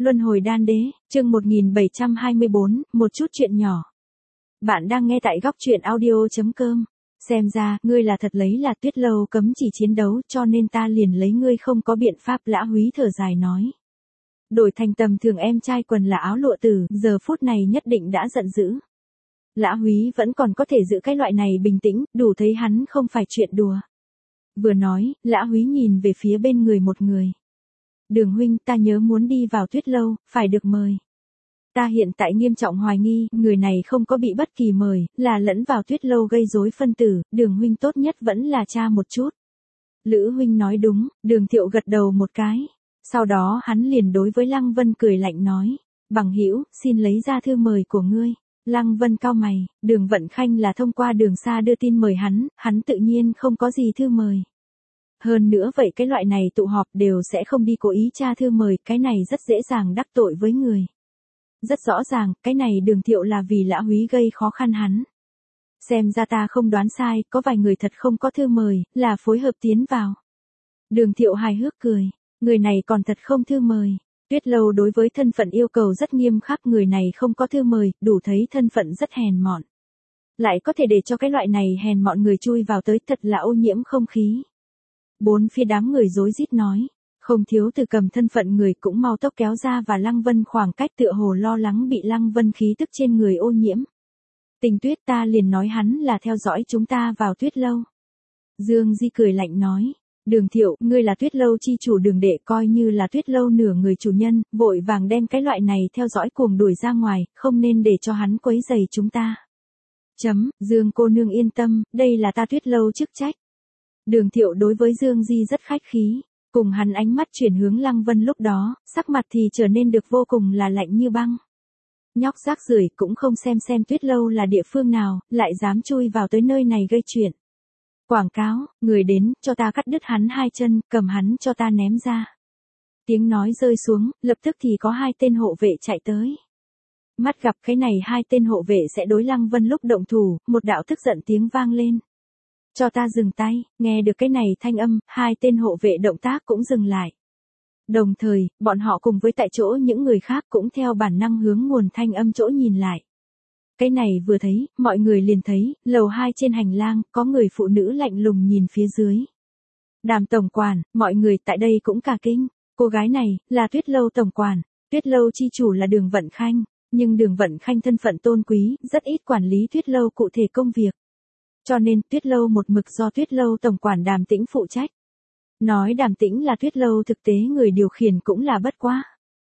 Luân hồi đan đế, chương 1724, một chút chuyện nhỏ. Bạn đang nghe tại góc truyện audio.com. Xem ra, ngươi là thật lấy là Tuyết Lâu cấm chỉ chiến đấu cho nên ta liền lấy ngươi không có biện pháp. Lã Húy thở dài nói. Đổi thành tầm thường em trai quần là áo lụa tử, giờ phút này nhất định đã giận dữ. Lã Húy vẫn còn có thể giữ cái loại này bình tĩnh, đủ thấy hắn không phải chuyện đùa. Vừa nói, Lã Húy nhìn về phía bên người một người. Đường huynh, ta nhớ muốn đi vào Tuyết Lâu, phải được mời. Ta hiện tại nghiêm trọng hoài nghi, người này không có bị bất kỳ mời, là lẫn vào Tuyết Lâu gây rối phân tử, Đường huynh tốt nhất vẫn là tra một chút. Lữ huynh nói đúng, Đường Thiệu gật đầu một cái. Sau đó hắn liền đối với Lăng Vân cười lạnh nói, bằng hữu, xin lấy ra thư mời của ngươi. Lăng Vân cau mày, Đường Vận Khanh là thông qua Đường Sa đưa tin mời hắn tự nhiên không có gì thư mời. Hơn nữa vậy cái loại này tụ họp đều sẽ không đi cố ý tra thư mời, cái này rất dễ dàng đắc tội với người. Rất rõ ràng, cái này Đường Thiệu là vì Lã Húy gây khó khăn hắn. Xem ra ta không đoán sai, có vài người thật không có thư mời, là phối hợp tiến vào. Đường Thiệu hài hước cười, người này còn thật không thư mời. Tuyết Lâu đối với thân phận yêu cầu rất nghiêm khắc, người này không có thư mời, đủ thấy thân phận rất hèn mọn. Lại có thể để cho cái loại này hèn mọn người chui vào tới, thật là ô nhiễm không khí. Bốn phía đám người rối rít nói, không thiếu từ cầm thân phận người cũng mau tốc kéo ra và Lăng Vân khoảng cách, tựa hồ lo lắng bị Lăng Vân khí tức trên người ô nhiễm. Tình Tuyết, ta liền nói hắn là theo dõi chúng ta vào Tuyết Lâu. Dương Di cười lạnh nói, Đường Thiệu, ngươi là Tuyết Lâu chi chủ Đường đệ, coi như là Tuyết Lâu nửa người chủ nhân, vội vàng đem cái loại này theo dõi cuồng đuổi ra ngoài, không nên để cho hắn quấy rầy chúng ta. Dương cô nương yên tâm, đây là ta Tuyết Lâu chức trách. Đường Thiệu đối với Dương Di rất khách khí, cùng hắn ánh mắt chuyển hướng Lăng Vân lúc đó, sắc mặt thì trở nên được vô cùng là lạnh như băng. Nhóc rác rưởi cũng không xem Tuyết Lâu là địa phương nào, lại dám chui vào tới nơi này gây chuyện. Quảng cáo, người đến, cho ta cắt đứt hắn hai chân, cầm hắn cho ta ném ra. Tiếng nói rơi xuống, lập tức thì có hai tên hộ vệ chạy tới. Mắt gặp cái này hai tên hộ vệ sẽ đối Lăng Vân lúc động thủ, một đạo tức giận tiếng vang lên. Cho ta dừng tay, nghe được cái này thanh âm, hai tên hộ vệ động tác cũng dừng lại. Đồng thời, bọn họ cùng với tại chỗ những người khác cũng theo bản năng hướng nguồn thanh âm chỗ nhìn lại. Cái này vừa thấy, mọi người liền thấy, lầu 2 trên hành lang, có người phụ nữ lạnh lùng nhìn phía dưới. Đàm tổng quản, mọi người tại đây cũng cả kinh, cô gái này, là Tuyết Lâu tổng quản, Tuyết Lâu chi chủ là Đường Vận Khanh, nhưng Đường Vận Khanh thân phận tôn quý, rất ít quản lý Tuyết Lâu cụ thể công việc. Cho nên, Tuyết Lâu một mực do Tuyết Lâu tổng quản Đàm Tĩnh phụ trách. Nói Đàm Tĩnh là Tuyết Lâu thực tế người điều khiển cũng là bất quá.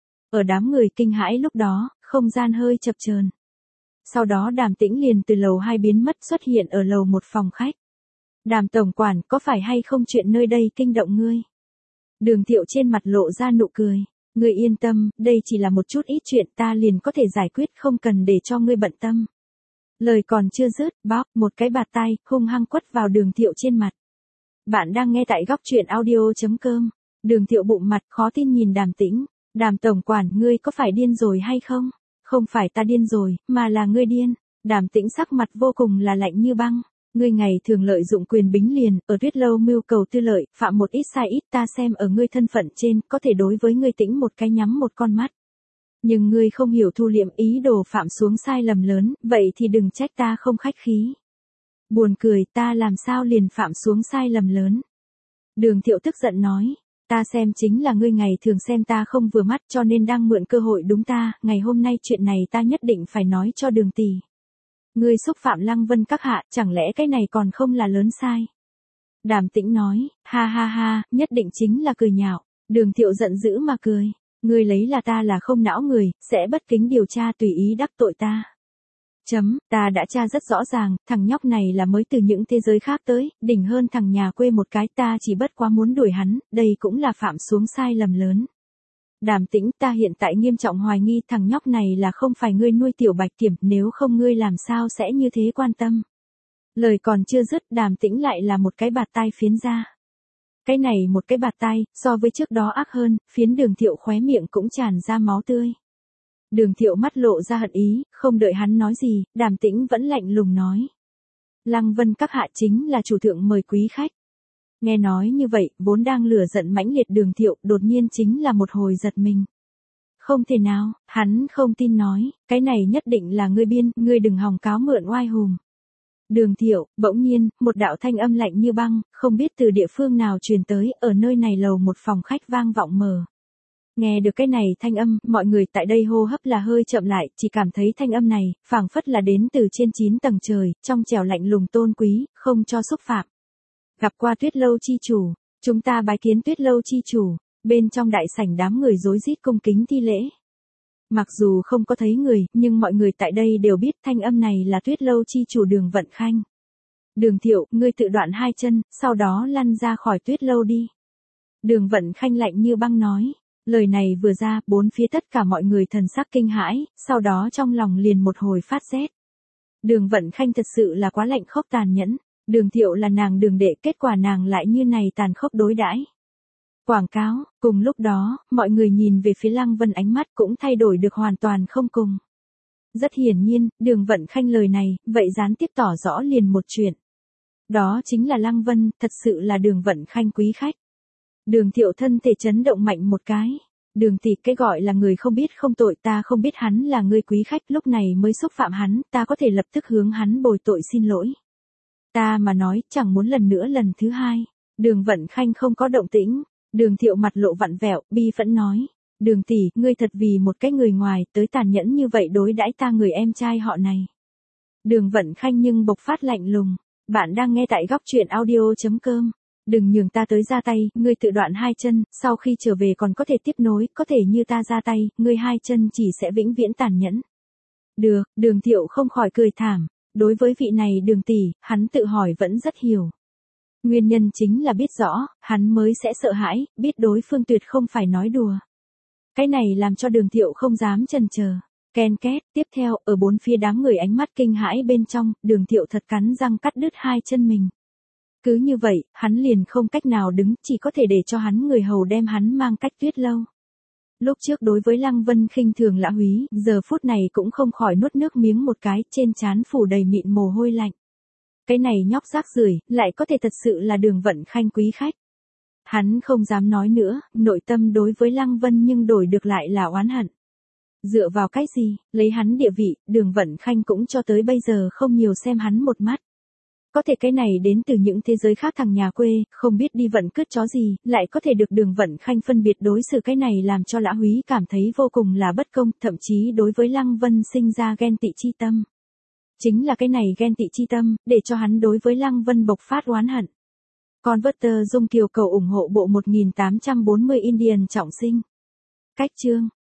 Ở đám người kinh hãi lúc đó, không gian hơi chập chờn. Sau đó Đàm Tĩnh liền từ lầu 2 biến mất, xuất hiện ở lầu 1 phòng khách. Đàm tổng quản, có phải hay không chuyện nơi đây kinh động ngươi? Đường Thiệu trên mặt lộ ra nụ cười. Ngươi yên tâm, đây chỉ là một chút ít chuyện, ta liền có thể giải quyết, không cần để cho ngươi bận tâm. Lời còn chưa dứt, bóp một cái bạt tay, hung hăng quất vào Đường Thiệu trên mặt. Bạn đang nghe tại góc truyện audio.com. Đường Thiệu bụng mặt khó tin nhìn Đàm Tĩnh. Đàm tổng quản, ngươi có phải điên rồi hay không? Không phải ta điên rồi, mà là ngươi điên. Đàm Tĩnh sắc mặt vô cùng là lạnh như băng. Ngươi ngày thường lợi dụng quyền bính liền, ở Tuyết Lâu mưu cầu tư lợi, phạm một ít sai ít, ta xem ở ngươi thân phận trên, có thể đối với ngươi Tĩnh một cái nhắm một con mắt. Nhưng ngươi không hiểu thu liệm, ý đồ phạm xuống sai lầm lớn, vậy thì đừng trách ta không khách khí. Buồn cười, ta làm sao liền phạm xuống sai lầm lớn. Đường Thiệu tức giận nói, ta xem chính là ngươi ngày thường xem ta không vừa mắt cho nên đang mượn cơ hội đúng ta, ngày hôm nay chuyện này ta nhất định phải nói cho Đường tỷ. Ngươi xúc phạm Lăng Vân các hạ, chẳng lẽ cái này còn không là lớn sai. Đàm Tĩnh nói, ha ha ha, nhất định chính là cười nhạo. Đường Thiệu giận dữ mà cười. Ngươi lấy là ta là không não người, sẽ bất kính điều tra tùy ý đắc tội ta. Ta đã tra rất rõ ràng, thằng nhóc này là mới từ những thế giới khác tới, đỉnh hơn thằng nhà quê một cái, ta chỉ bất quá muốn đuổi hắn, đây cũng là phạm xuống sai lầm lớn. Đàm Tĩnh, ta hiện tại nghiêm trọng hoài nghi thằng nhóc này là không phải ngươi nuôi Tiểu Bạch Kiểm, nếu không ngươi làm sao sẽ như thế quan tâm. Lời còn chưa dứt, Đàm Tĩnh lại là một cái bạt tai phiến ra. Cái này một cái bạt tay, so với trước đó ác hơn, phiến Đường Thiệu khóe miệng cũng tràn ra máu tươi. Đường Thiệu mắt lộ ra hận ý, không đợi hắn nói gì, Đàm Tĩnh vẫn lạnh lùng nói. Lăng Vân các hạ chính là chủ thượng mời quý khách. Nghe nói như vậy, vốn đang lửa giận mãnh liệt Đường Thiệu, đột nhiên chính là một hồi giật mình. Không thể nào, hắn không tin nói, cái này nhất định là ngươi biên, ngươi đừng hòng cáo mượn oai hùm. Đường Thiệu, bỗng nhiên, một đạo thanh âm lạnh như băng, không biết từ địa phương nào truyền tới, ở nơi này lầu một phòng khách vang vọng mờ. Nghe được cái này thanh âm, mọi người tại đây hô hấp là hơi chậm lại, chỉ cảm thấy thanh âm này, phảng phất là đến từ trên 9 tầng trời, trong trẻo lạnh lùng tôn quý, không cho xúc phạm. Gặp qua Tuyết Lâu chi chủ, chúng ta bái kiến Tuyết Lâu chi chủ, bên trong đại sảnh đám người rối rít cung kính thi lễ. Mặc dù không có thấy người, nhưng mọi người tại đây đều biết thanh âm này là Tuyết Lâu chi chủ Đường Vận Khanh. Đường Thiệu, ngươi tự đoạn 2 chân, sau đó lăn ra khỏi Tuyết Lâu đi. Đường Vận Khanh lạnh như băng nói. Lời này vừa ra, bốn phía tất cả mọi người thần sắc kinh hãi, sau đó trong lòng liền một hồi phát rét. Đường Vận Khanh thật sự là quá lạnh khốc tàn nhẫn. Đường Thiệu là nàng đường đệ, kết quả nàng lại như này tàn khốc đối đãi. Quảng cáo, cùng lúc đó, mọi người nhìn về phía Lăng Vân ánh mắt cũng thay đổi được hoàn toàn không cùng. Rất hiển nhiên, Đường Vận Khanh lời này, vậy gián tiếp tỏ rõ liền một chuyện. Đó chính là Lăng Vân, thật sự là Đường Vận Khanh quý khách. Đường Thiệu thân thể chấn động mạnh một cái. Đường tỷ, cái gọi là người không biết không tội, ta không biết hắn là người quý khách, lúc này mới xúc phạm hắn, ta có thể lập tức hướng hắn bồi tội xin lỗi. Ta mà nói, chẳng muốn lần nữa lần thứ hai. Đường Vận Khanh không có động tĩnh. Đường Thiệu mặt lộ vặn vẹo, bi phẫn nói. Đường tỷ, ngươi thật vì một cái người ngoài, tới tàn nhẫn như vậy đối đãi ta người em trai họ này. Đường Vận Khanh nhưng bộc phát lạnh lùng. Bạn đang nghe tại góc truyện audio.com. Đừng nhường ta tới ra tay, ngươi tự đoạn 2 chân, sau khi trở về còn có thể tiếp nối, có thể như ta ra tay, ngươi 2 chân chỉ sẽ vĩnh viễn tàn nhẫn. Được, Đường Thiệu không khỏi cười thảm. Đối với vị này Đường tỷ, hắn tự hỏi vẫn rất hiểu. Nguyên nhân chính là biết rõ, hắn mới sẽ sợ hãi, biết đối phương tuyệt không phải nói đùa. Cái này làm cho Đường Thiệu không dám chần chờ. Ken két, tiếp theo, ở bốn phía đám người ánh mắt kinh hãi bên trong, Đường Thiệu thật cắn răng cắt đứt 2 chân mình. Cứ như vậy, hắn liền không cách nào đứng, chỉ có thể để cho hắn người hầu đem hắn mang cách Tuyết Lâu. Lúc trước đối với Lăng Vân khinh thường Lã Húy, giờ phút này cũng không khỏi nuốt nước miếng một cái, trên trán phủ đầy mịn mồ hôi lạnh. Cái này nhóc rác rưởi, lại có thể thật sự là Đường Vận Khanh quý khách. Hắn không dám nói nữa, nội tâm đối với Lăng Vân nhưng đổi được lại là oán hận. Dựa vào cái gì, lấy hắn địa vị, Đường Vận Khanh cũng cho tới bây giờ không nhiều xem hắn một mắt. Có thể cái này đến từ những thế giới khác, thằng nhà quê, không biết đi vận cướp chó gì, lại có thể được Đường Vận Khanh phân biệt đối xử, cái này làm cho Lã Húy cảm thấy vô cùng là bất công, thậm chí đối với Lăng Vân sinh ra ghen tị chi tâm. Chính là cái này ghen tị chi tâm, để cho hắn đối với Lăng Vân bộc phát oán hận. Converter Dung Kiều cầu ủng hộ bộ 1840 Indian trọng sinh. Cách chương.